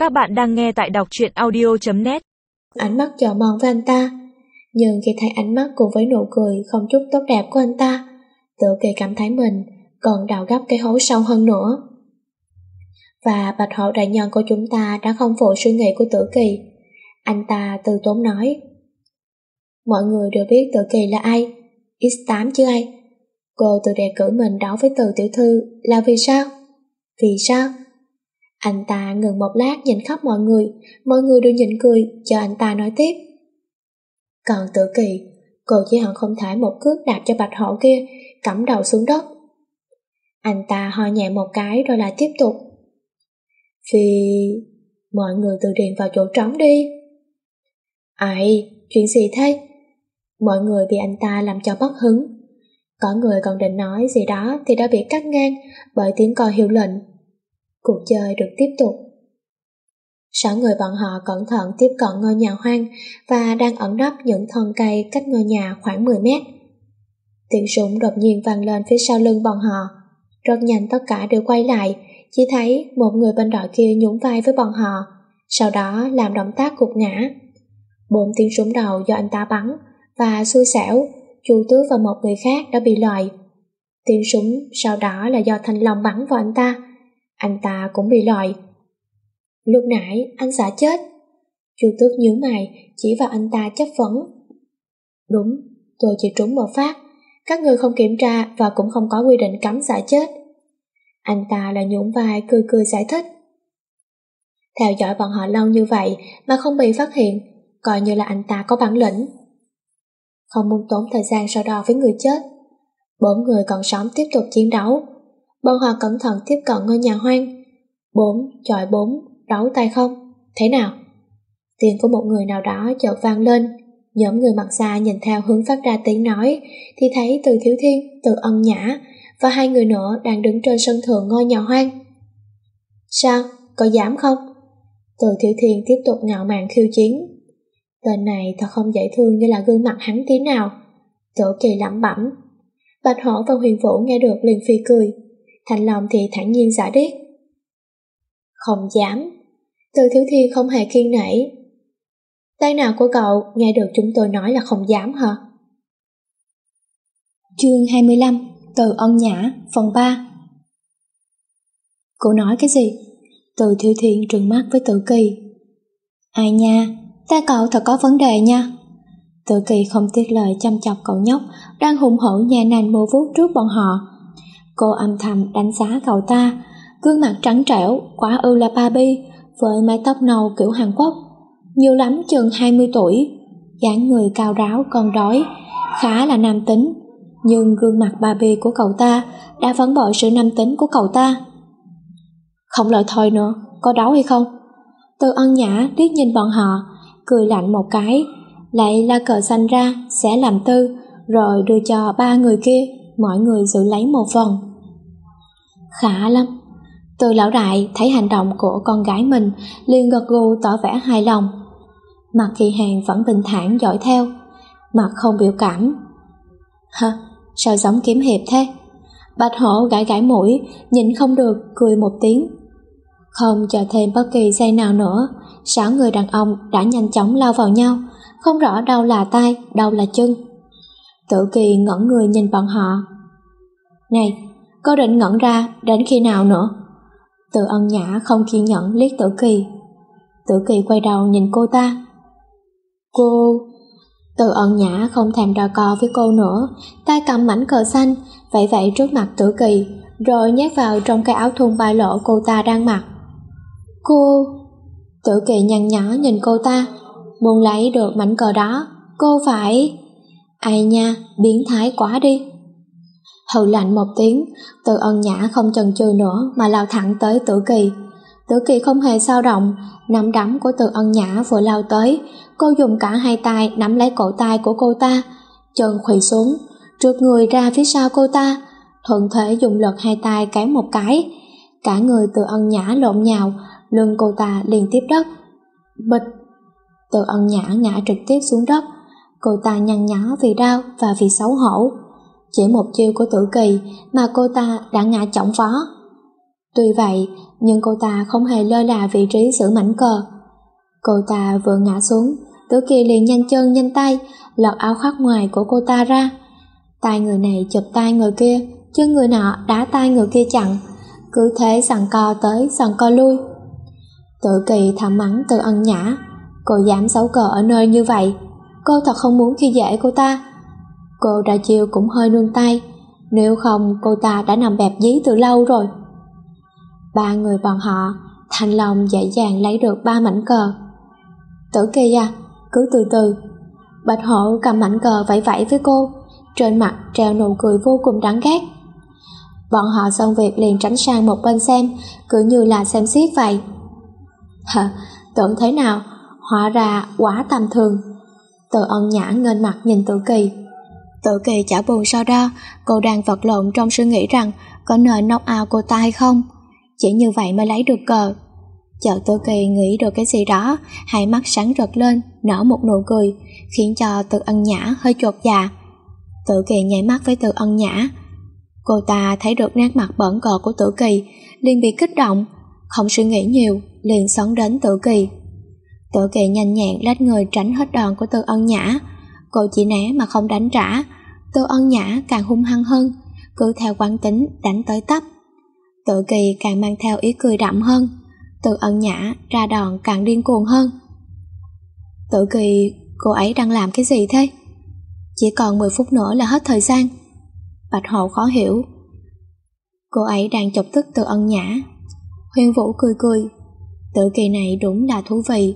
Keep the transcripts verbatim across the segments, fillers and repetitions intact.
Các bạn đang nghe tại đọc truyện audio chấm net. Ánh mắt chờ mong với anh ta, nhưng khi thấy ánh mắt cùng với nụ cười không chút tốt đẹp của anh ta, Tử Kỳ cảm thấy mình còn đào gấp cái hố sâu hơn nữa. Và Bạch Hổ đại nhân của chúng ta đã không phụ suy nghĩ của Tử Kỳ. Anh ta từ tốn nói: mọi người đều biết Tử Kỳ là ai, ích tám chứ ai. Cô tự đề cử mình đấu với Từ tiểu thư là vì sao? Vì sao? Anh ta ngừng một lát nhìn khắp mọi người, mọi người đều nhịn cười cho anh ta nói tiếp. Còn Tử Kỳ, cô chỉ hận không thể một cước đạp cho Bạch Hổ kia cắm đầu xuống đất. Anh ta ho nhẹ một cái rồi lại tiếp tục. Vì mọi người từ điền vào chỗ trống đi. Ai, chuyện gì thế? Mọi người bị anh ta làm cho bất hứng. Có người còn định nói gì đó thì đã bị cắt ngang bởi tiếng còi hiệu lệnh. Cuộc chơi được tiếp tục. Sáu người bọn họ cẩn thận tiếp cận ngôi nhà hoang và đang ẩn nấp những thân cây cách ngôi nhà khoảng mười mét. Tiếng súng đột nhiên vang lên phía sau lưng bọn họ. Rất nhanh tất cả đều quay lại, chỉ thấy một người bên đội kia nhún vai với bọn họ, sau đó làm động tác gục ngã. Bốn tiếng súng đầu do anh ta bắn, và xui xẻo, Chu Tước và một người khác đã bị loại. Tiếng súng sau đó là do Thanh Long bắn vào anh ta, anh ta cũng bị loại. Lúc nãy anh xã chết. Chu Tước nhíu mày chỉ vào anh ta chất vấn. Đúng, tôi chỉ trúng một phát, các người không kiểm tra và cũng không có quy định cấm xả chết. Anh ta là nhún vai cười cười giải thích. Theo dõi bọn họ lâu như vậy mà không bị phát hiện, coi như là anh ta có bản lĩnh. Không muốn tốn thời gian so đo với người chết. Bốn người còn sống tiếp tục chiến đấu. Bọn họ cẩn thận tiếp cận ngôi nhà hoang. Bốn chọi bốn, đấu tay không, thế nào? Tiếng của một người nào đó chợt vang lên. Nhóm người mặt xa nhìn theo hướng phát ra tiếng nói thì thấy Từ Thiếu Thiên, Từ Ân Nhã và hai người nữa đang đứng trên sân thượng ngôi nhà hoang. Sao, có dám không? Từ Thiếu Thiên tiếp tục ngạo mạn khiêu chiến. Tên này thật không dễ thương như là gương mặt hắn tí nào. Tử Kỳ lẩm bẩm. Bạch Hổ và Huyền Vũ nghe được liền phì cười. Thanh Long thì thản nhiên giả điếc. Không dám. Từ Thiếu Thiên không hề kiên nể. Tay nào của cậu nghe được chúng tôi nói là không dám hả? Chương hai mươi lăm. Từ Ân Nhã, phần ba. Cô nói cái gì? Từ Thiếu Thiên trừng mắt với Tử Kỳ. Ai nha, ta cậu thật có vấn đề nha. Tử Kỳ không tiếc lời chăm chọc cậu nhóc đang hùng hổ nhà nành mô vuốt trước bọn họ. Cô âm thầm đánh giá cậu ta, gương mặt trắng trẻo, quả ư là Barbie, với mái tóc nâu kiểu Hàn Quốc, nhiều lắm chừng hai mươi tuổi, dáng người cao ráo con đói, khá là nam tính, nhưng gương mặt Barbie của cậu ta đã phản bội sự nam tính của cậu ta. Không lời thôi nữa, có đấu hay không? Từ Ân Nhã liếc nhìn bọn họ, cười lạnh một cái, lại la cờ xanh ra, xẻ làm tư, rồi đưa cho ba người kia, mỗi người giữ lấy một phần. Khá lắm. Từ lão đại thấy hành động của con gái mình liền gật gù tỏ vẻ hài lòng. Mặt Kỳ Hàng vẫn bình thản dõi theo, mặt không biểu cảm. Hả, sao giống kiếm hiệp thế? Bạch Hổ gãi gãi mũi, nhịn không được cười một tiếng. Không chờ thêm bất kỳ giây nào nữa, sáu người đàn ông đã nhanh chóng lao vào nhau, không rõ đâu là tay, đâu là chân. Tử Kỳ ngẩn người nhìn bọn họ. Này, có định ngẩn ra đến khi nào nữa? Từ Ân Nhã không kiên nhẫn liếc Tử Kỳ. Tử Kỳ quay đầu nhìn cô ta. Cô... Từ Ân Nhã không thèm đo co với cô nữa, tay cầm mảnh cờ xanh, vẫy vẫy trước mặt Tử Kỳ, rồi nhét vào trong cái áo thun ba lỗ cô ta đang mặc. Cô... Tử Kỳ nhăn nhó nhìn cô ta, muốn lấy được mảnh cờ đó, cô phải... Ai nha, biến thái quá đi. Hừ lạnh một tiếng, Từ Ân Nhã không chần chừ nữa mà lao thẳng tới Tử Kỳ. Tử Kỳ không hề dao động, nắm đấm của Từ Ân Nhã vừa lao tới, cô dùng cả hai tay nắm lấy cổ tay của cô ta, chân khuỵu xuống, trượt người ra phía sau cô ta, thuận thế dùng lực hai tay kéo một cái, cả người Từ Ân Nhã lộn nhào, lưng cô ta liền tiếp đất. Bịch! Từ Ân Nhã ngã trực tiếp xuống đất, cô ta nhăn nhó vì đau và vì xấu hổ. Chỉ một chiêu của Tử Kỳ mà cô ta đã ngã chỏng vó. Tuy vậy, nhưng cô ta không hề lơ là vị trí giữ mảnh cờ. Cô ta vừa ngã xuống, Tử Kỳ liền nhanh chân nhanh tay lật áo khoác ngoài của cô ta ra. Tay người này chụp tay người kia, chân người nọ đá tay người kia chặn, cứ thế giằng co tới giằng co lui. Tử Kỳ thầm mắng Từ Ân Nhã, cô dám giấu cờ ở nơi như vậy, cô thật không muốn khi dễ cô ta. Cô đã chiêu cũng hơi nương tay, nếu không cô ta đã nằm bẹp dí từ lâu rồi. Ba người bọn họ, Thanh Long dễ dàng lấy được ba mảnh cờ. Tử Kỳ à, cứ từ từ. Bạch Hổ cầm mảnh cờ vẫy vẫy với cô, trên mặt treo nụ cười vô cùng đáng ghét. Bọn họ xong việc liền tránh sang một bên xem, cứ như là xem xiết vậy. Hả, tưởng thế nào, hóa ra quá tầm thường. Từ Ân Nhã nghênh mặt nhìn Tử Kỳ. Tử Kỳ chả buồn so đo, cô đang vật lộn trong suy nghĩ rằng có nên knock out cô ta hay không. Chỉ như vậy mới lấy được cờ. Chợt Tử Kỳ nghĩ được cái gì đó, hai mắt sáng rực lên, nở một nụ cười, khiến cho Từ Ân Nhã hơi chột dạ. Tử Kỳ nháy mắt với Từ Ân Nhã. Cô ta thấy được nét mặt bẩn cợt của Tử Kỳ, liền bị kích động, không suy nghĩ nhiều, liền xoắn đến Tử Kỳ. Tử Kỳ nhanh nhẹn lách người tránh hết đòn của Từ Ân Nhã. Cô chỉ né mà không đánh trả. Từ Ân Nhã càng hung hăng hơn, cứ theo quán tính đánh tới tấp. Tử Kỳ càng mang theo ý cười đậm hơn. Từ Ân Nhã ra đòn càng điên cuồng hơn. Tử Kỳ, cô ấy đang làm cái gì thế? Chỉ còn mười phút nữa là hết thời gian. Bạch Hổ khó hiểu. Cô ấy đang chọc tức Từ Ân Nhã. Huyền Vũ cười cười. Tử Kỳ này đúng là thú vị.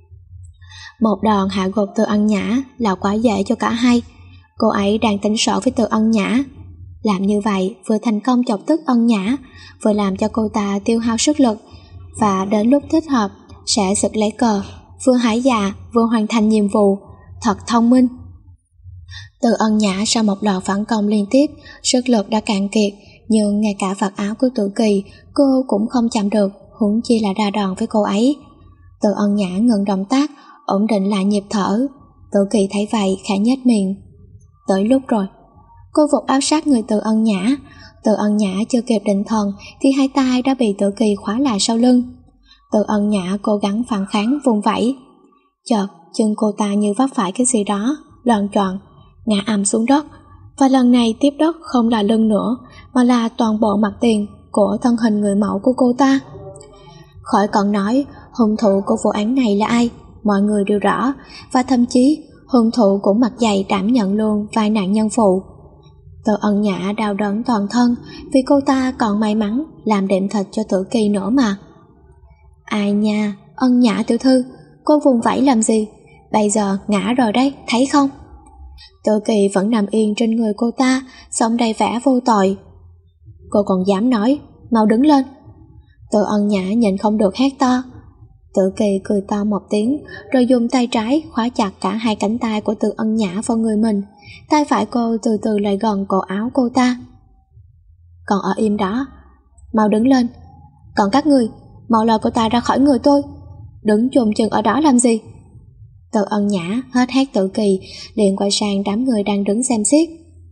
Một đòn hạ gục Từ Ân Nhã là quá dễ cho cả hai. Cô ấy đang tính sổ với Từ Ân Nhã. Làm như vậy vừa thành công chọc tức Ân Nhã, vừa làm cho cô ta tiêu hao sức lực, và đến lúc thích hợp sẽ giật lấy cờ, vừa hái dạ vừa hoàn thành nhiệm vụ. Thật thông minh. Từ Ân Nhã sau một loạt phản công liên tiếp, sức lực đã cạn kiệt, nhưng ngay cả vạt áo của Tử Kỳ cô cũng không chạm được, huống chi là ra đòn với cô ấy. Từ Ân Nhã ngừng động tác, ổn định lại nhịp thở. Tử Kỳ thấy vậy khẽ nhếch miệng. Tới lúc rồi. Cô vụt áp sát người Từ Ân Nhã. Từ Ân Nhã chưa kịp định thần thì hai tay đã bị Tử Kỳ khóa lại sau lưng. Từ Ân Nhã cố gắng phản kháng vùng vẫy. Chợt chân cô ta như vấp phải cái gì đó, loạng choạng ngã ầm xuống đất, và lần này tiếp đất không là lưng nữa, mà là toàn bộ mặt tiền của thân hình người mẫu của cô ta. Khỏi cần nói hung thủ của vụ án này là ai, mọi người đều rõ, và thậm chí hung thủ cũng mặt dày đảm nhận luôn vai nạn nhân phụ. Từ Ân Nhã đau đớn toàn thân vì cô ta còn may mắn làm đệm thịt cho Tử Kỳ nữa mà. Ai nha, Ân Nhã tiểu thư, cô vùng vẫy làm gì? Bây giờ ngã rồi đấy, thấy không? Tử Kỳ vẫn nằm yên trên người cô ta, giọng đầy vẻ vô tội. Cô còn dám nói, mau đứng lên. Từ Ân Nhã nhịn không được hét to. Tử Kỳ cười to một tiếng, rồi dùng tay trái khóa chặt cả hai cánh tay của Từ Ân Nhã vào người mình. Tay phải cô từ từ lại gần cổ áo cô ta. Còn ở im đó, mau đứng lên. Còn các người, mau lôi cô ta ra khỏi người tôi. Đứng chồm chừng ở đó làm gì? Từ Ân Nhã hết hét Tử Kỳ, liền quay sang đám người đang đứng xem xiết.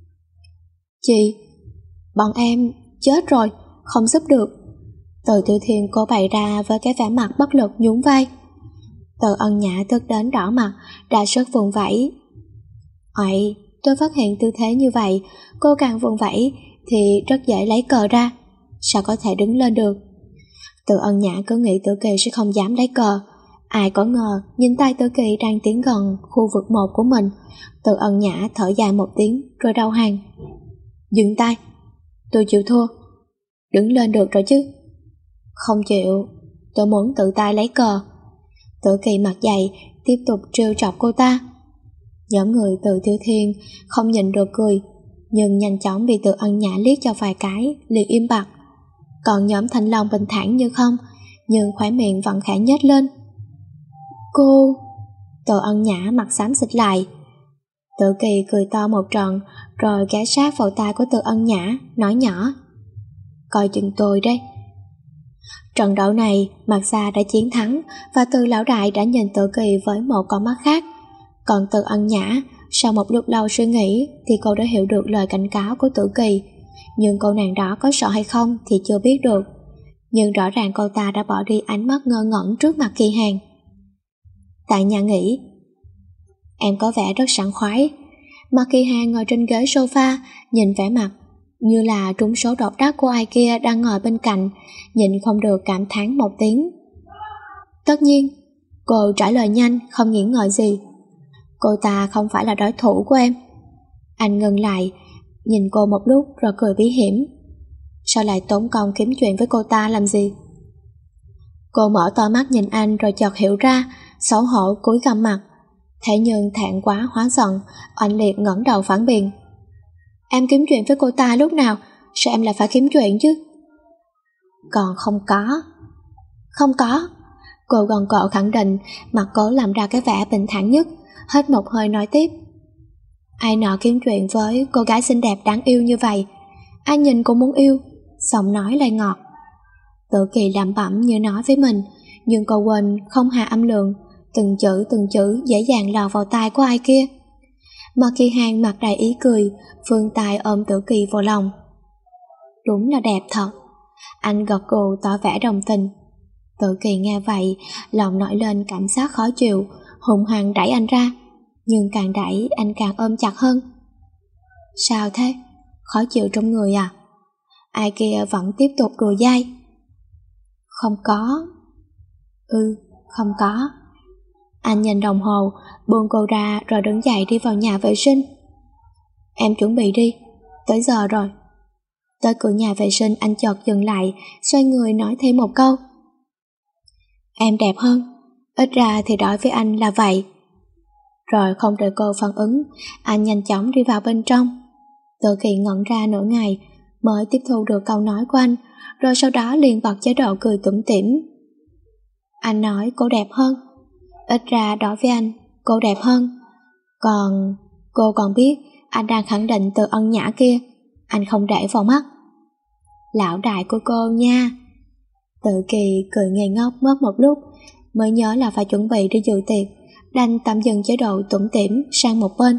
Chị, bọn em chết rồi, không giúp được. Từ Tiểu Thiên cô bày ra với cái vẻ mặt bất lực nhún vai. Từ Ân Nhã tức đến đỏ mặt, ra sức vùng vẫy. Ây, tôi phát hiện tư thế như vậy, cô càng vùng vẫy thì rất dễ lấy cờ ra, sao có thể đứng lên được. Từ Ân Nhã cứ nghĩ Tử Kỳ sẽ không dám lấy cờ. Ai có ngờ nhìn tay Tử Kỳ đang tiến gần khu vực một của mình. Từ Ân Nhã thở dài một tiếng rồi đầu hàng. Dừng tay, tôi chịu thua. Đứng lên được rồi chứ? Không chịu, tôi muốn tự tay lấy cờ. Tử Kỳ mặt dày tiếp tục trêu chọc cô ta. Nhóm người Từ Tiểu Thiên không nhìn được cười, nhưng nhanh chóng bị Từ Ân Nhã liếc cho vài cái liền im bặt. Còn nhóm Thanh Long bình thản như không, nhưng khóe miệng vẫn khẽ nhếch lên. Cô... Từ Ân Nhã mặt xám xịt lại. Tử Kỳ cười to một trận, rồi ghé sát vào tai của Từ Ân Nhã, nói nhỏ. Coi chừng tôi đấy. Trận đấu này, Mạc Gia đã chiến thắng, và Từ lão đại đã nhìn Tử Kỳ với một con mắt khác. Còn Từ Ân Nhã, sau một lúc lâu suy nghĩ thì cô đã hiểu được lời cảnh cáo của Tử Kỳ. Nhưng cô nàng đó có sợ hay không thì chưa biết được. nhưng rõ ràng cô ta đã bỏ đi ánh mắt ngơ ngẩn trước mặt Kỳ Hàn. Tại nhà nghỉ, em có vẻ rất sảng khoái. Mặt Kỳ Hàn ngồi trên ghế sofa, nhìn vẻ mặt như là trúng số độc đắc của ai kia đang ngồi bên cạnh, nhịn không được cảm thán một tiếng. Tất nhiên, cô trả lời nhanh, không nghĩ ngợi gì. Cô ta không phải là đối thủ của em. Anh ngừng lại, nhìn cô một lúc rồi cười bí hiểm. Sao lại tốn công kiếm chuyện với cô ta làm gì? Cô mở to mắt nhìn anh rồi chợt hiểu ra, xấu hổ cúi gằm mặt. Thế nhưng thẹn quá hóa giận, anh liệt ngẩng đầu phản biện. Em kiếm chuyện với cô ta lúc nào? Sao em lại phải kiếm chuyện chứ? Còn không có. Không có. Cô gòn cọ khẳng định, mặt cố làm ra cái vẻ bình thản nhất, hết một hơi nói tiếp. Ai nọ kiếm chuyện với cô gái xinh đẹp đáng yêu như vậy, ai nhìn cũng muốn yêu, giọng nói lại ngọt. Tự Kỳ lẩm bẩm như nói với mình, nhưng cô quên không hạ âm lượng, từng chữ từng chữ dễ dàng lọt vào tai của ai kia. Mà Kỳ Hàn mặt đầy ý cười, phương tài ôm Tử Kỳ vào lòng. Đúng là đẹp thật. Anh gật gù tỏ vẻ đồng tình. Tử Kỳ nghe vậy, lòng nổi lên cảm giác khó chịu, hùng hăng đẩy anh ra, nhưng càng đẩy anh càng ôm chặt hơn. Sao thế? Khó chịu trong người à? Ai kia vẫn tiếp tục đùa dai. Không có. Ừ, không có. Anh nhìn đồng hồ, buông cô ra rồi đứng dậy đi vào nhà vệ sinh. Em chuẩn bị đi, tới giờ rồi. Tới cửa nhà vệ sinh anh chợt dừng lại, xoay người nói thêm một câu. Em đẹp hơn, ít ra thì đối với anh là vậy. Rồi không đợi cô phản ứng, anh nhanh chóng đi vào bên trong. Tự Kỳ ngẩn ra nửa ngày mới tiếp thu được câu nói của anh, rồi sau đó liền bật chế độ cười tủm tỉm. Anh nói cô đẹp hơn, ít ra đối với anh cô đẹp hơn. Còn cô còn biết anh đang khẳng định từ ân nhã kia, anh không để vào mắt. Lão đại của cô nha. Tự Kỳ cười ngây ngốc mất một lúc, mới nhớ là phải chuẩn bị đi dự tiệc, đành tạm dừng chế độ tủm tỉm sang một bên.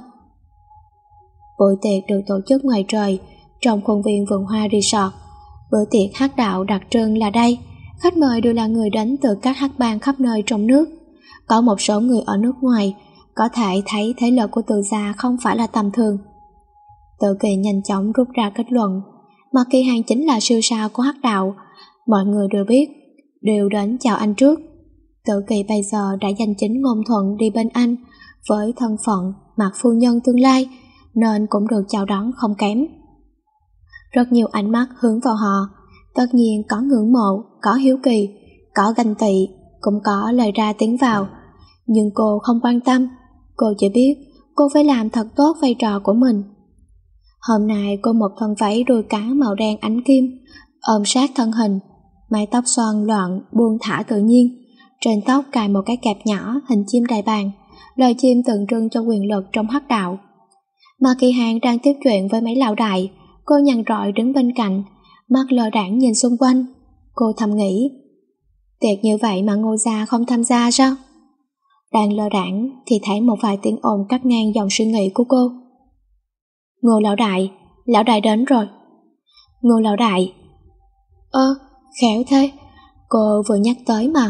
Buổi tiệc được tổ chức ngoài trời, trong khuôn viên vườn hoa resort. Bữa tiệc hát đạo đặc trưng là đây, khách mời đều là người đến từ các hát bang khắp nơi trong nước. Có một số người ở nước ngoài, có thể thấy thế lực của Từ gia không phải là tầm thường. Tự Kỳ nhanh chóng rút ra kết luận, mà Kỳ Hàn chính là siêu sao của hát đạo. Mọi người đều biết, đều đến chào anh trước. Tự Kỳ bây giờ đã danh chính ngôn thuận đi bên anh, với thân phận Mạc phu nhân tương lai, nên cũng được chào đón không kém. Rất nhiều ánh mắt hướng vào họ, tất nhiên có ngưỡng mộ, có hiếu kỳ, có ganh tị, cũng có lời ra tiếng vào. Nhưng cô không quan tâm, cô chỉ biết cô phải làm thật tốt vai trò của mình. Hôm nay cô một thân váy đuôi cá màu đen ánh kim, ôm sát thân hình, mái tóc xoăn loạn buông thả tự nhiên, trên tóc cài một cái kẹp nhỏ hình chim đại bàng, lời chim tượng trưng cho quyền lực trong hắc đạo. Mà Kỳ Hàn đang tiếp chuyện với mấy lão đại, cô nhằn rọi đứng bên cạnh, mắt lơ đãng nhìn xung quanh. Cô thầm nghĩ, tiệc như vậy mà Ngô gia không tham gia sao? Đang lơ đãng thì thấy một vài tiếng ồn cắt ngang dòng suy nghĩ của cô. Ngô lão đại, lão đại đến rồi. Ngô lão đại. Ơ, khéo thế, cô vừa nhắc tới mà.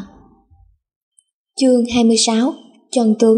Chương hai mươi sáu, chân tướng.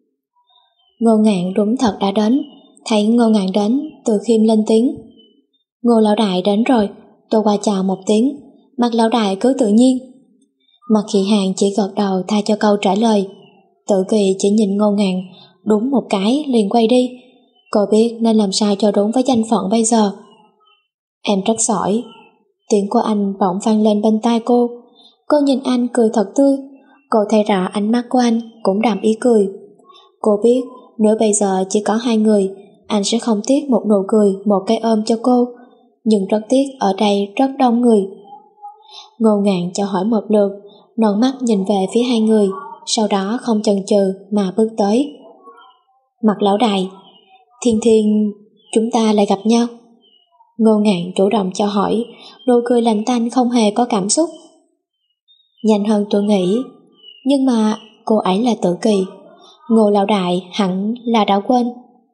Ngô Ngạn đúng thật đã đến. Thấy Ngô Ngạn đến, Từ Khiêm lên tiếng. Ngô lão đại đến rồi, tôi qua chào một tiếng, mặt lão đại cứ tự nhiên. Mặt Kỳ Hàn chỉ gật đầu thay cho câu trả lời. Tự Kỳ chỉ nhìn Ngô Ngạn đúng một cái liền quay đi. Cô biết nên làm sao cho đúng với danh phận bây giờ. Em rất giỏi. Tiếng của anh bỗng vang lên bên tai cô. Cô nhìn anh cười thật tươi. Cô thấy rõ ánh mắt của anh cũng đậm ý cười. Cô biết nếu bây giờ chỉ có hai người, anh sẽ không tiếc một nụ cười, một cái ôm cho cô. Nhưng rất tiếc ở đây rất đông người. Ngô Ngạn cho hỏi một lượt, nâng mắt nhìn về phía hai người, sau đó không chần chừ mà bước tới. Mặt lão đại, Thiên Thiên, chúng ta lại gặp nhau. Ngô Ngạn chủ động cho hỏi, nụ cười lạnh tanh không hề có cảm xúc. Nhanh hơn tôi nghĩ, nhưng mà cô ấy là Tử Kỳ. Ngô lão đại hẳn là đã quên.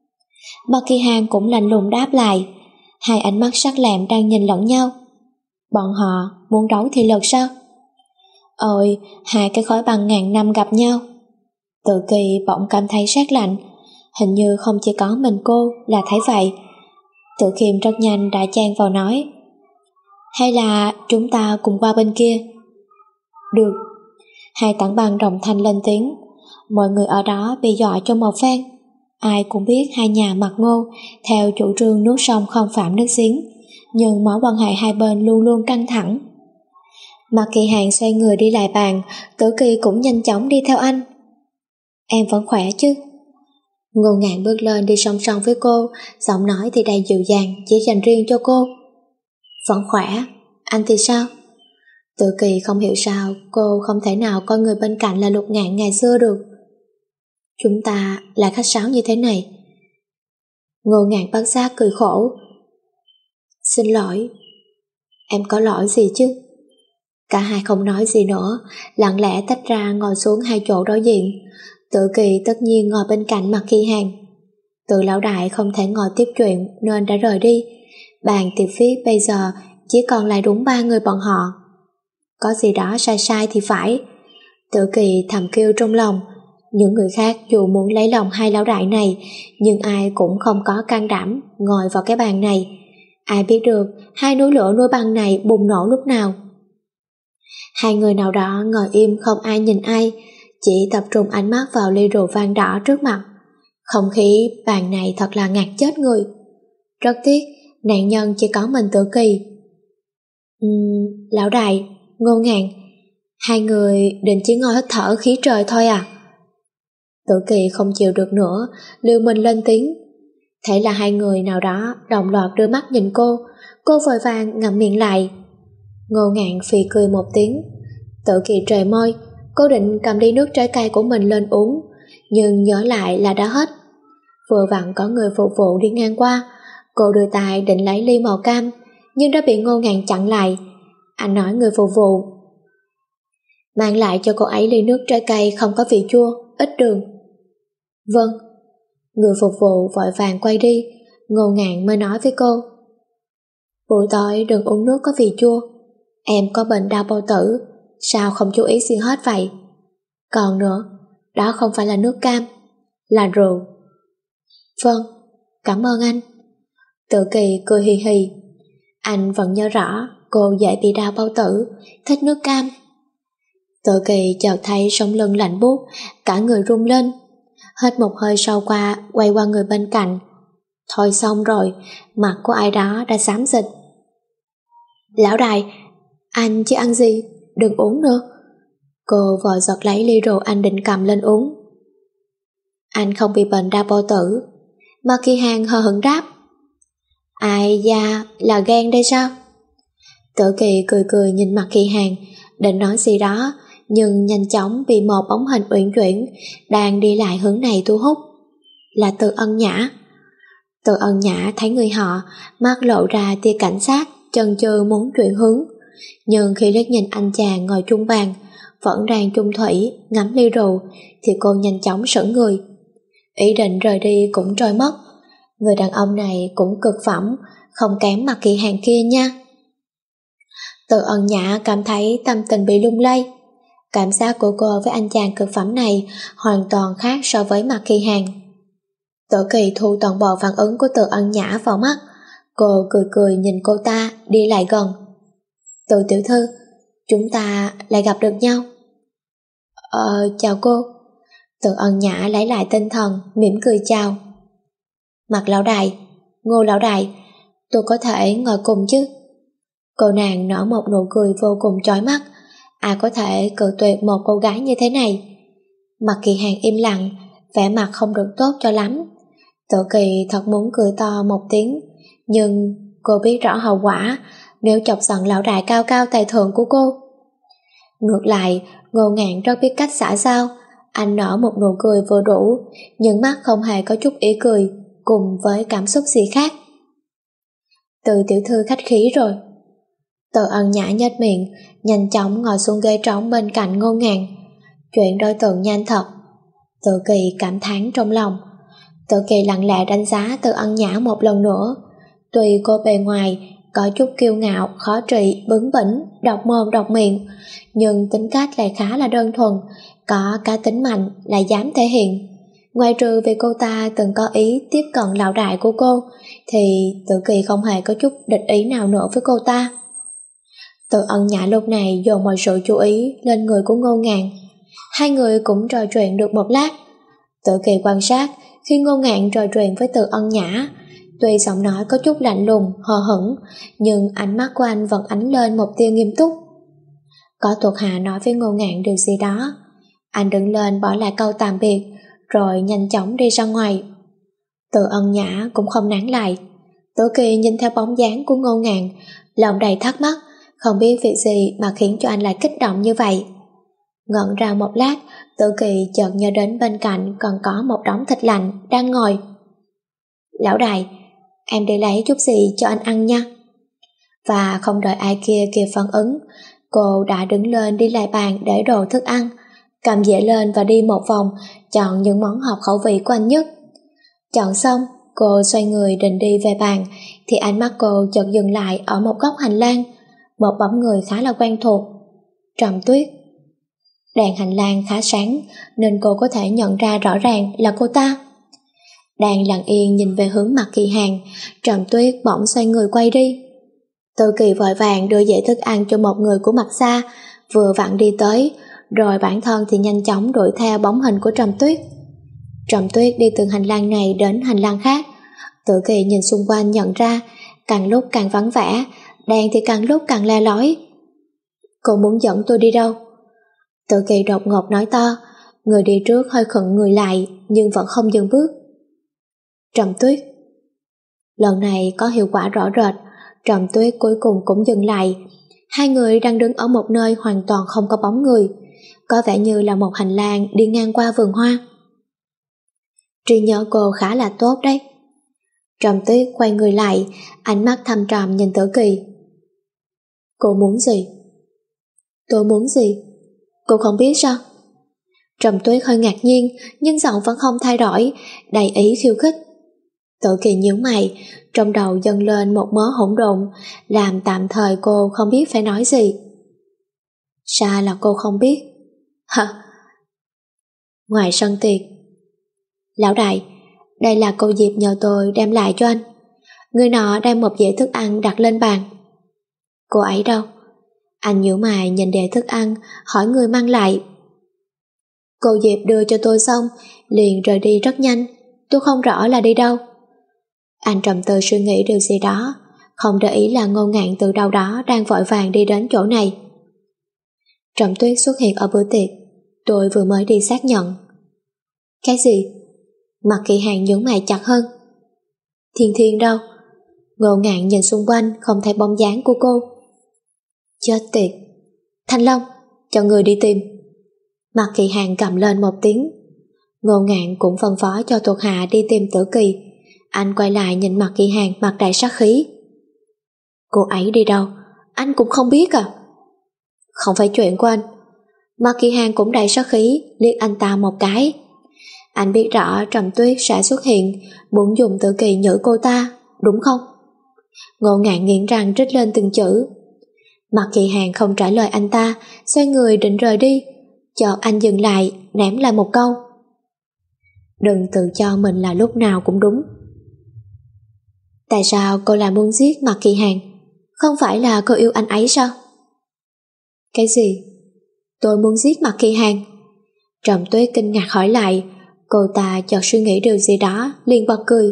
Mà Kỳ Hàn cũng lạnh lùng đáp lại, hai ánh mắt sắc lẹm đang nhìn lẫn nhau. Bọn họ muốn đấu thì lực sao? Ôi, hai cái khối băng ngàn năm gặp nhau. Tự Kỳ bỗng cảm thấy sát lạnh. Hình như không chỉ có mình cô là thấy vậy. Tự Khiêm rất nhanh đã chen vào nói, hay là chúng ta cùng qua bên kia? Được. Hai tảng băng đồng thanh lên tiếng. Mọi người ở đó bị dọa cho một phen. Ai cũng biết hai nhà Mạc Ngô theo chủ trương nước sông không phạm nước giếng, nhưng mối quan hệ hai bên luôn luôn căng thẳng. Mạc Kỳ Hàng xoay người đi lại bàn, Tử Kỳ cũng nhanh chóng đi theo anh. Em vẫn khỏe chứ? Ngô Ngạn bước lên đi song song với cô, giọng nói thì đầy dịu dàng, chỉ dành riêng cho cô. Vẫn khỏe, anh thì sao? Tự Kỳ không hiểu sao cô không thể nào coi người bên cạnh là Lục Ngạn ngày xưa được. Chúng ta lại khách sáo như thế này. Ngô Ngạn bất giác cười khổ. Xin lỗi. Em có lỗi gì chứ? Cả hai không nói gì nữa, lặng lẽ tách ra ngồi xuống hai chỗ đối diện. Tự Kỳ tất nhiên ngồi bên cạnh Mạc Kỳ Hàng. Tự lão đại không thể ngồi tiếp chuyện nên đã rời đi. Bàn tiệc viết bây giờ chỉ còn lại đúng ba người bọn họ. Có gì đó sai sai thì phải. Tự Kỳ thầm kêu trong lòng. Những người khác dù muốn lấy lòng hai lão đại này, nhưng ai cũng không có can đảm ngồi vào cái bàn này. Ai biết được hai núi lửa núi băng này bùng nổ lúc nào. Hai người nào đó ngồi im không ai nhìn ai, chỉ tập trung ánh mắt vào ly rượu vang đỏ trước mặt. Không khí bàn này thật là ngạt chết người. Rất tiếc, nạn nhân chỉ có mình Tự Kỳ. Uhm, lão đại, Ngô Ngạn, hai người định chỉ ngồi hít thở khí trời thôi à? Tự Kỳ không chịu được nữa, liều mình lên tiếng. Thế là hai người nào đó đồng loạt đưa mắt nhìn cô, cô vội vàng ngậm miệng lại. Ngô Ngạn phì cười một tiếng. Tự Kỳ trề môi, cô định cầm ly nước trái cây của mình lên uống, nhưng nhớ lại là đã hết. Vừa vặn có người phục vụ đi ngang qua, cô đưa tay định lấy ly màu cam, nhưng đã bị Ngô Ngạn chặn lại. Anh nói người phục vụ, mang lại cho cô ấy ly nước trái cây không có vị chua, ít đường. Vâng. Người phục vụ vội vàng quay đi. Ngô Ngạn mới nói với cô, buổi tối đừng uống nước có vị chua. Em có bệnh đau bao tử, sao không chú ý gì hết vậy? Còn nữa, đó không phải là nước cam, là rượu. Vâng, cảm ơn anh. Tự Kỳ cười hì hì. Anh vẫn nhớ rõ cô dễ bị đau bao tử, thích nước cam. Tự Kỳ chợt thấy sống lưng lạnh buốt, cả người run lên. Hết một hơi sâu qua, quay qua người bên cạnh. Thôi xong rồi, mặt của ai đó đã xám xịt. Lão đại, anh chưa ăn gì, đừng uống nữa. Cô vội giật lấy ly rượu anh định cầm lên uống. Anh không bị bệnh đau bao tử. Mạc Kỳ Hàng hờ hững đáp. Ai da, là ghen đây sao? Tự Kỳ cười cười nhìn Mạc Kỳ Hàng, định nói gì đó, nhưng nhanh chóng bị một bóng hình uyển chuyển đang đi lại hướng này thu hút. Là Từ Ân Nhã. Từ Ân Nhã thấy người họ, mắt lộ ra tia cảnh sát, chần chừ muốn chuyển hướng, nhưng khi liếc nhìn anh chàng ngồi chung bàn, vẫn đang chung thủy ngắm ly rượu, thì cô nhanh chóng sững người. Ý định rời đi cũng trôi mất. Người đàn ông này cũng cực phẩm, không kém Mạc Kỳ Hàng kia nha. Từ Ân Nhã cảm thấy tâm tình bị lung lay. Cảm giác của cô với anh chàng cực phẩm này hoàn toàn khác so với Mạc Kỳ Hàng. Tự Kỳ thu toàn bộ phản ứng của Từ Ân Nhã vào mắt. Cô cười cười nhìn cô ta đi lại gần. Từ tiểu thư, chúng ta lại gặp được nhau. Ờ, chào cô. Từ Ân Nhã lấy lại tinh thần, mỉm cười chào. Mạc lão đại, Ngô lão đại, tôi có thể ngồi cùng chứ? Cô nàng nở một nụ cười vô cùng chói mắt. Ai có thể cự tuyệt một cô gái như thế này? Mạc Kỳ Hàng im lặng, vẻ mặt không được tốt cho lắm. Tự Kỳ thật muốn cười to một tiếng, nhưng cô biết rõ hậu quả nếu chọc giận lão đại cao cao tài thượng của cô. Ngược lại, Ngô Ngạn rất biết cách xã giao. Anh nở một nụ cười vừa đủ, nhưng mắt không hề có chút ý cười cùng với cảm xúc gì khác. Từ tiểu thư khách khí rồi. Từ Ân Nhã nhếch miệng, nhanh chóng ngồi xuống ghế trống bên cạnh Ngô Ngạn. Chuyện đối tượng nhanh thật. Tự Kỳ cảm thán trong lòng. Tự Kỳ lặng lẽ đánh giá Từ Ân Nhã một lần nữa. Tuy cô bề ngoài có chút kiêu ngạo, khó trị, bướng bỉnh, độc mồm độc miệng, nhưng tính cách lại khá là đơn thuần, có cá tính mạnh, lại dám thể hiện. Ngoài trừ vì cô ta từng có ý tiếp cận lão đại của cô, thì Tử Kỳ không hề có chút địch ý nào nữa với cô ta. Từ Ân Nhã lúc này dồn mọi sự chú ý lên người của Ngô Ngạn. Hai người cũng trò chuyện được một lát. Tử Kỳ quan sát khi Ngô Ngạn trò chuyện với Từ Ân Nhã, tuy giọng nói có chút lạnh lùng, hờ hững, nhưng ánh mắt của anh vẫn ánh lên một tia nghiêm túc. Có thuộc hạ nói với Ngô Ngạn điều gì đó, anh đứng lên bỏ lại câu tạm biệt, rồi nhanh chóng đi ra ngoài. Từ Ân Nhã cũng không nán lại. Tử Kỳ nhìn theo bóng dáng của Ngô Ngạn, lòng đầy thắc mắc, không biết việc gì mà khiến cho anh lại kích động như vậy. Ngẩn ra một lát, Tử Kỳ chợt nhớ đến bên cạnh còn có một đống thịt lạnh đang ngồi. Lão đại, em đi lấy chút gì cho anh ăn nha. Và không đợi ai kia kịp phản ứng, cô đã đứng lên đi lại bàn để đồ thức ăn, cầm dĩa lên và đi một vòng, chọn những món hợp khẩu vị của anh nhất. Chọn xong, cô xoay người định đi về bàn, thì ánh mắt cô chợt dừng lại ở một góc hành lang, một bóng người khá là quen thuộc. Trầm Tuyết. Đèn hành lang khá sáng nên cô có thể nhận ra rõ ràng là cô ta. Đang lặng yên nhìn về hướng Mạc Kỳ Hàng, Trầm Tuyết bỗng xoay người quay đi. Tử Kỳ vội vàng đưa dĩa thức ăn cho một người của Mạc Sa, vừa vặn đi tới, rồi bản thân thì nhanh chóng đuổi theo bóng hình của Trầm Tuyết. Trầm Tuyết đi từ hành lang này đến hành lang khác. Tử Kỳ nhìn xung quanh nhận ra càng lúc càng vắng vẻ, đèn thì càng lúc càng le lói. Cô muốn dẫn tôi đi đâu? Tử Kỳ đột ngột nói to. Người đi trước hơi khựng người lại nhưng vẫn không dừng bước. Trầm Tuyết. Lần này có hiệu quả rõ rệt. Trầm Tuyết cuối cùng cũng dừng lại. Hai người đang đứng ở một nơi hoàn toàn không có bóng người, có vẻ như là một hành lang đi ngang qua vườn hoa. Trí nhớ cô khá là tốt đấy. Trầm Tuyết quay người lại, ánh mắt thâm trầm nhìn Tử Kỳ. Cô muốn gì? Tôi muốn gì? Cô không biết sao? Trầm Tuyết hơi ngạc nhiên, nhưng giọng vẫn không thay đổi, đầy ý khiêu khích. Tử Kỳ nhíu mày, trong đầu dâng lên một mớ hỗn độn, làm tạm thời cô không biết phải nói gì. Sao là cô không biết? Hả? Ngoài sân tiệc. Lão đại, đây là cô Diệp nhờ tôi đem lại cho anh. Người nọ đem một dĩa thức ăn đặt lên bàn. Cô ấy đâu? Anh nhíu mày nhìn đĩa thức ăn, hỏi người mang lại. Cô Diệp đưa cho tôi xong, liền rời đi rất nhanh, tôi không rõ là đi đâu. Anh trầm tư suy nghĩ điều gì đó, không để ý là Ngô Ngạn từ đâu đó đang vội vàng đi đến chỗ này. Trầm Tuyết xuất hiện ở bữa tiệc, tôi vừa mới đi xác nhận. Cái gì? Mặt Kỳ Hàng nhướng mày chặt hơn. Thiên Thiên đâu? Ngô Ngạn nhìn xung quanh không thấy bóng dáng của cô. Chết tiệt. Thanh Long, cho người đi tìm. Mặt Kỳ Hàng cầm lên một tiếng. Ngô Ngạn cũng phân phó cho thuộc hạ đi tìm Tử Kỳ. Anh quay lại nhìn Mặt Kỳ Hàng mặt đầy sát khí. Cô ấy đi đâu? Anh cũng không biết à? Không phải chuyện của anh. Mặt Kỳ Hàng cũng đầy sát khí, liếc anh ta một cái. Anh biết rõ Trầm Tuyết sẽ xuất hiện, muốn dùng Tử Kỳ nhử cô ta, đúng không? Ngô Ngạn nghiến răng rít lên từng chữ. Mặt Kỳ Hàng không trả lời anh ta, xoay người định rời đi. Chợt anh dừng lại, ném lại một câu. Đừng tự cho mình là lúc nào cũng đúng. Tại sao cô lại muốn giết Mặt Kỳ Hàng? Không phải là cô yêu anh ấy sao? Cái gì? Tôi muốn giết Mặt Kỳ Hàng? Trầm Tuyết kinh ngạc hỏi lại. Cô ta chợt suy nghĩ điều gì đó, liền bật cười.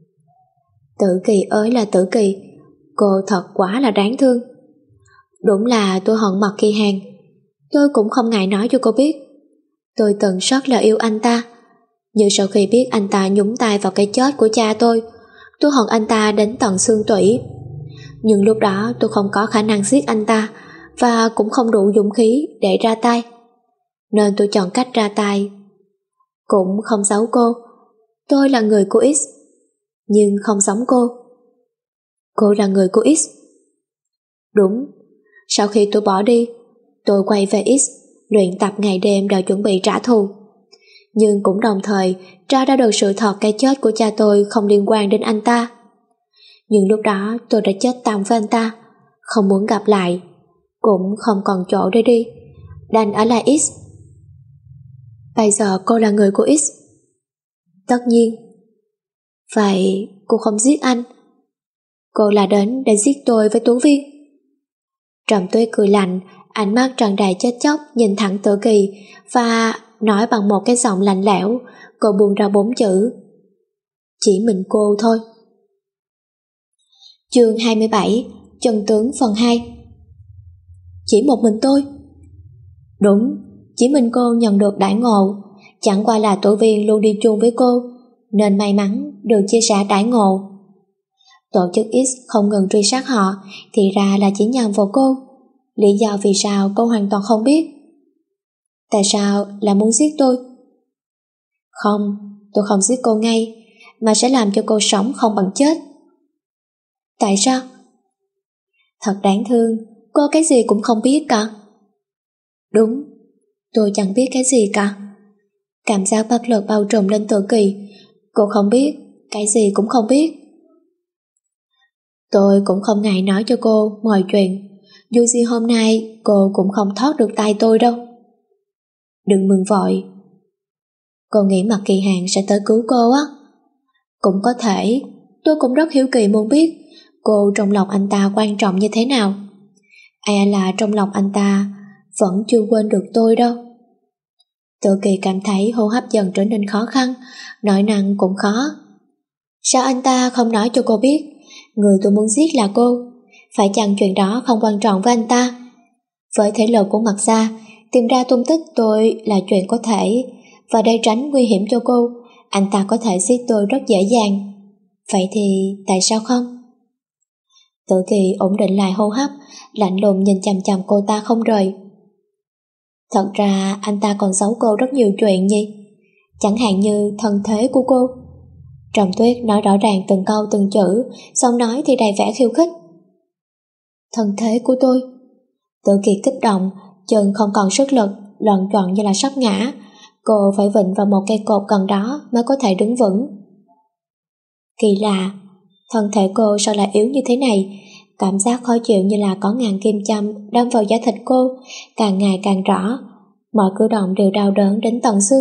Tử Kỳ ơi là Tử Kỳ, cô thật quá là đáng thương. Đúng là tôi hận Mặt Kỳ Hàng. Tôi cũng không ngại nói cho cô biết. Tôi từng rất là yêu anh ta, nhưng sau khi biết anh ta nhúng tay vào cái chết của cha tôi, tôi hận anh ta đến tận xương tủy. Nhưng lúc đó tôi không có khả năng giết anh ta, và cũng không đủ dũng khí để ra tay, nên tôi chọn cách ra tay. Cũng không giấu cô, tôi là người của X, nhưng không giống cô. Cô là người của X. Đúng. Sau khi tôi bỏ đi, tôi quay về X, luyện tập ngày đêm để chuẩn bị trả thù. Nhưng cũng đồng thời tra ra được sự thật cái chết của cha tôi không liên quan đến anh ta. Nhưng lúc đó tôi đã chết tạm với anh ta, không muốn gặp lại, cũng không còn chỗ để đi, đành ở lại X. Bây giờ cô là người của X. Tất nhiên. Vậy cô không giết anh? Cô là đến để giết tôi với Tú Viên. Trầm Tuyết cười lạnh, ánh mắt tràn đầy chết chóc nhìn thẳng Tử Kỳ và nói bằng một cái giọng lạnh lẽo. Cô buông ra bốn chữ: chỉ mình cô thôi. Chương hai mươi bảy, Chân tướng phần hai. Chỉ một mình tôi? Đúng, chỉ mình cô nhận được đãi ngộ. Chẳng qua là Tử Viên luôn đi chung với cô, nên may mắn được chia sẻ đãi ngộ. Tổ chức X không ngừng truy sát họ thì ra là chỉ nhằm vào cô. Lý do vì sao cô hoàn toàn không biết. Tại sao là muốn giết tôi? Không, tôi không giết cô ngay, mà sẽ làm cho cô sống không bằng chết. Tại sao? Thật đáng thương, cô cái gì cũng không biết cả. Đúng, tôi chẳng biết cái gì cả. Cảm giác bất lực bao trùm lên Tử Kỳ. Cô không biết, cái gì cũng không biết. Tôi cũng không ngại nói cho cô mọi chuyện. Dù gì hôm nay cô cũng không thoát được tay tôi đâu. Đừng mừng vội. Cô nghĩ Mạc Kỳ Hàng sẽ tới cứu cô á? Cũng có thể. Tôi cũng rất hiếu kỳ muốn biết cô trong lòng anh ta quan trọng như thế nào. E là trong lòng anh ta vẫn chưa quên được tôi đâu. Tử Kỳ cảm thấy hô hấp dần trở nên khó khăn, nói năng cũng khó. Sao anh ta không nói cho cô biết người tôi muốn giết là cô? Phải chăng chuyện đó không quan trọng với anh ta? Với thể lực của Mạc gia, tìm ra tung tích tôi là chuyện có thể, và để tránh nguy hiểm cho cô, anh ta có thể giết tôi rất dễ dàng. Vậy thì tại sao không? Tử Kỳ ổn định lại hô hấp, lạnh lùng nhìn chằm chằm cô ta không rời. Thật ra anh ta còn giấu cô rất nhiều chuyện nhỉ? Chẳng hạn như thân thế của cô. Trầm Tuyết nói rõ ràng từng câu từng chữ, xong nói thì đầy vẻ khiêu khích. Thân thế của tôi? Tử Kỳ kích động, chân không còn sức lực, loạn choạng như là sắp ngã. Cô phải vịn vào một cây cột gần đó mới có thể đứng vững. Kỳ lạ, thân thể cô sao lại yếu như thế này? Cảm giác khó chịu như là có ngàn kim châm đâm vào da thịt cô, càng ngày càng rõ. Mọi cử động đều đau đớn đến tận xương.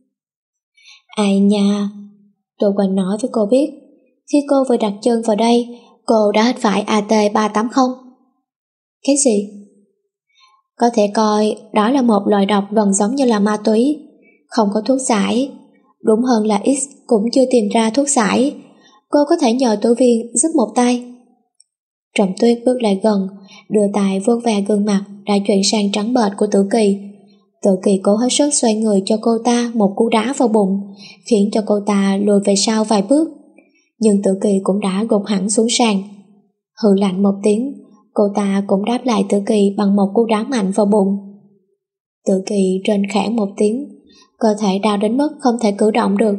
Ai nha, tôi quên nói với cô biết, khi cô vừa đặt chân vào đây, cô đã hít phải A T ba tám không. Cái gì? Có thể coi đó là một loại độc gần giống như là ma túy, không có thuốc giải. Đúng hơn là X cũng chưa tìm ra thuốc giải. Cô có thể nhờ Tử Viên giúp một tay. Trầm Tuyết bước lại gần, đưa tay vuốt ve gương mặt đã chuyển sang trắng bệch của Tử Kỳ. Tử Kỳ cố hết sức xoay người cho cô ta một cú đá vào bụng, khiến cho cô ta lùi về sau vài bước. Nhưng Tử Kỳ cũng đã gục hẳn xuống sàn. Hừ lạnh một tiếng, cô ta cũng đáp lại Tử Kỳ bằng một cú đá mạnh vào bụng. Tử Kỳ rên khẽ một tiếng, cơ thể đau đến mức không thể cử động được.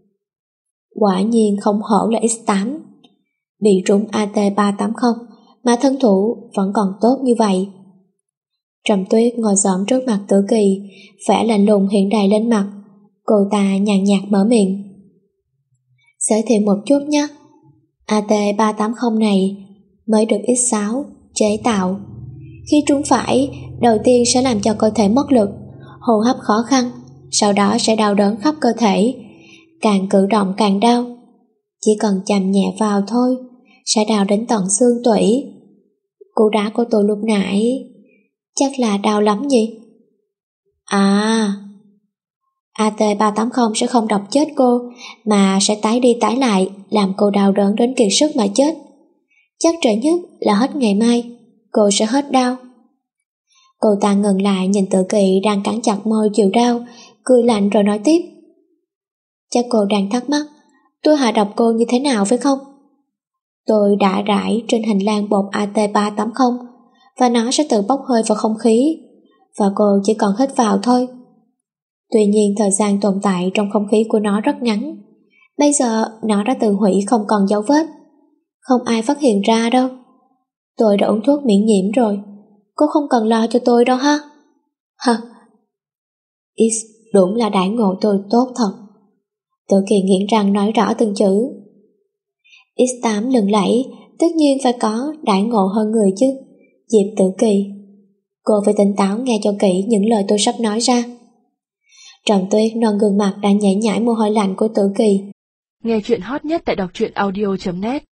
Quả nhiên không hổ là X tám. Bị trúng A T ba tám không mà thân thủ vẫn còn tốt như vậy. Trầm Tuyết ngồi xổm trước mặt Tử Kỳ, vẻ lạnh lùng hiện đầy lên mặt. Cô ta nhàn nhạt mở miệng. Giới thiệu một chút nhé. A T ba tám không này mới được X sáu chế tạo. Khi trúng phải, đầu tiên sẽ làm cho cơ thể mất lực, hô hấp khó khăn, sau đó sẽ đau đớn khắp cơ thể, càng cử động càng đau. Chỉ cần chạm nhẹ vào thôi, sẽ đau đến tận xương tủy. Cú đá của tôi lúc nãy chắc là đau lắm nhỉ? À, A T ba tám không sẽ không độc chết cô, mà sẽ tái đi tái lại, làm cô đau đớn đến kiệt sức mà chết. Chắc trễ nhất là hết ngày mai, cô sẽ hết đau. Cô ta ngừng lại nhìn Tử Kỳ đang cắn chặt môi chịu đau, cười lạnh rồi nói tiếp. Chắc cô đang thắc mắc tôi hạ độc cô như thế nào phải không? Tôi đã rải trên hành lang bột A T ba tám không và nó sẽ tự bốc hơi vào không khí, và cô chỉ còn hít vào thôi. Tuy nhiên thời gian tồn tại trong không khí của nó rất ngắn. Bây giờ nó đã tự hủy không còn dấu vết, không ai phát hiện ra đâu. Tôi đã uống thuốc miễn nhiễm rồi, cô không cần lo cho tôi đâu ha. Hả? X đúng là đãi ngộ tôi tốt thật. Tử Kỳ nghiến răng nói rõ từng chữ. ích tám lừng lẫy, tất nhiên phải có đại ngộ hơn người chứ. Diệp Tử Kỳ. Cô phải tỉnh táo nghe cho kỹ những lời tôi sắp nói ra. Trầm Tuyết non gương mặt đã nhảy nhảy mồ hôi lạnh của Tử Kỳ. Nghe chuyện hot nhất tại đọc truyện audio chấm net.